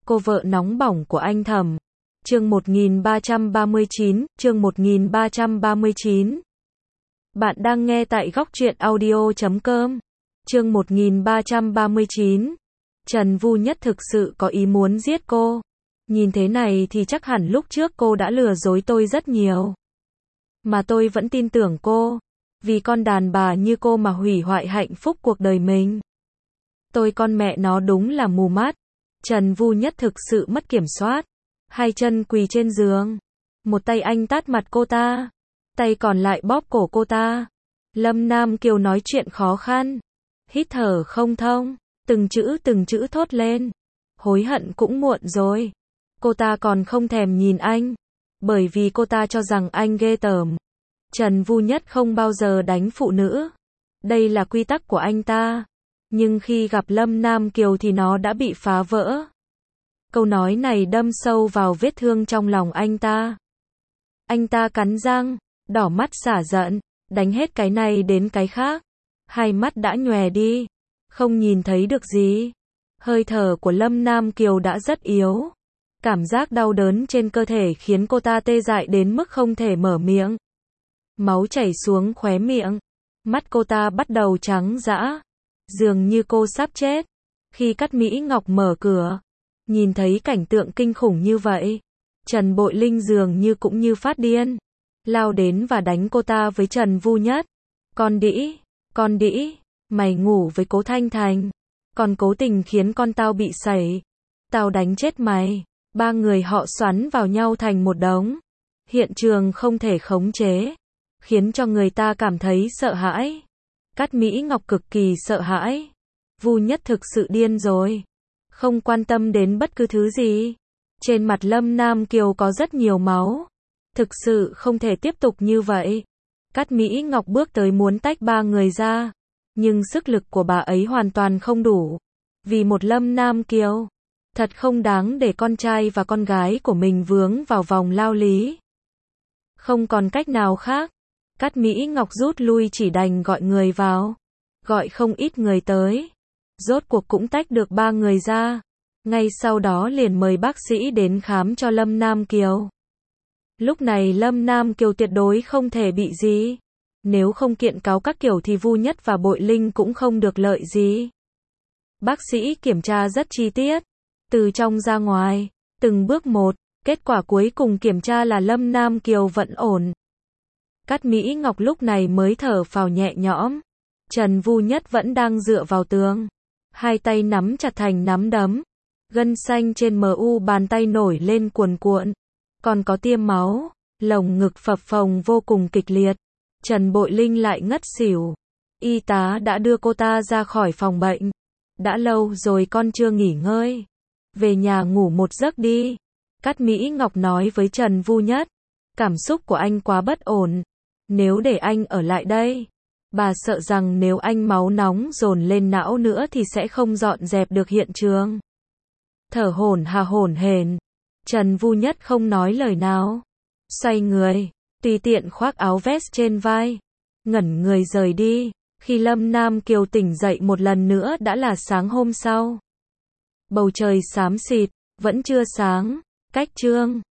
Cô vợ nóng bỏng của anh Thẩm. Chương 1339. Bạn đang nghe tại goctruyện audio.com. Chương 1339. Trần Vu Nhất thực sự có ý muốn giết cô. Nhìn thế này thì chắc hẳn lúc trước cô đã lừa dối tôi rất nhiều. Mà tôi vẫn tin tưởng cô. Vì con đàn bà như cô mà hủy hoại hạnh phúc cuộc đời mình. Tôi con mẹ nó đúng là mù mắt. Trần Vu Nhất thực sự mất kiểm soát. Hai chân quỳ trên giường. Một tay anh tát mặt cô ta. Tay còn lại bóp cổ cô ta. Lâm Nam Kiều nói chuyện khó khăn. Hít thở không thông. Từng chữ thốt lên. Hối hận cũng muộn rồi. Cô ta còn không thèm nhìn anh. Bởi vì cô ta cho rằng anh ghê tởm. Trần Vu Nhất không bao giờ đánh phụ nữ. Đây là quy tắc của anh ta. Nhưng khi gặp Lâm Nam Kiều thì nó đã bị phá vỡ. Câu nói này đâm sâu vào vết thương trong lòng anh ta. Anh ta cắn răng, đỏ mắt xả giận, đánh hết cái này đến cái khác. Hai mắt đã nhòe đi, không nhìn thấy được gì. Hơi thở của Lâm Nam Kiều đã rất yếu. Cảm giác đau đớn trên cơ thể khiến cô ta tê dại đến mức không thể mở miệng. Máu chảy xuống khóe miệng. Mắt cô ta bắt đầu trắng dã. Dường như cô sắp chết. Khi Cát Mỹ Ngọc mở cửa, nhìn thấy cảnh tượng kinh khủng như vậy, Trần Bội Linh dường như cũng như phát điên. Lao đến và đánh cô ta với Trần Vu Nhất. Con đĩ, mày ngủ với Cố Thanh Thành. Còn cố tình khiến con tao bị sẩy. Tao đánh chết mày. Ba người họ xoắn vào nhau thành một đống. Hiện trường không thể khống chế. Khiến cho người ta cảm thấy sợ hãi. Cát Mỹ Ngọc cực kỳ sợ hãi. Vu Nhất thực sự điên rồi. Không quan tâm đến bất cứ thứ gì. Trên mặt Lâm Nam Kiều có rất nhiều máu. Thực sự không thể tiếp tục như vậy. Cát Mỹ Ngọc bước tới muốn tách ba người ra. Nhưng sức lực của bà ấy hoàn toàn không đủ. Vì một Lâm Nam Kiều. Thật không đáng để con trai và con gái của mình vướng vào vòng lao lý. Không còn cách nào khác. Cát Mỹ Ngọc rút lui chỉ đành gọi người vào. Gọi không ít người tới. Rốt cuộc cũng tách được ba người ra. Ngay sau đó liền mời bác sĩ đến khám cho Lâm Nam Kiều. Lúc này Lâm Nam Kiều tuyệt đối không thể bị gì. Nếu không kiện cáo các kiểu thì Vu Nhất và Bội Linh cũng không được lợi gì. Bác sĩ kiểm tra rất chi tiết. Từ trong ra ngoài. Từng bước một. Kết quả cuối cùng kiểm tra là Lâm Nam Kiều vẫn ổn. Cát Mỹ Ngọc lúc này mới thở phào nhẹ nhõm. Trần Vu Nhất vẫn đang dựa vào tường. Hai tay nắm chặt thành nắm đấm. Gân xanh trên mu bàn tay nổi lên cuồn cuộn. Còn có tiêm máu. Lồng ngực phập phồng vô cùng kịch liệt. Trần Bội Linh lại ngất xỉu. Y tá đã đưa cô ta ra khỏi phòng bệnh. Đã lâu rồi con chưa nghỉ ngơi. Về nhà ngủ một giấc đi. Cát Mỹ Ngọc nói với Trần Vu Nhất. Cảm xúc của anh quá bất ổn. Nếu để anh ở lại đây, bà sợ rằng nếu anh máu nóng dồn lên não nữa thì sẽ không dọn dẹp được hiện trường. Thở hổn hển. Trần Vu Nhất không nói lời nào. Xoay người, tùy tiện khoác áo vest trên vai. Ngẩn người rời đi. Khi Lâm Nam Kiều tỉnh dậy một lần nữa đã là sáng hôm sau. Bầu trời xám xịt, vẫn chưa sáng. Cách chương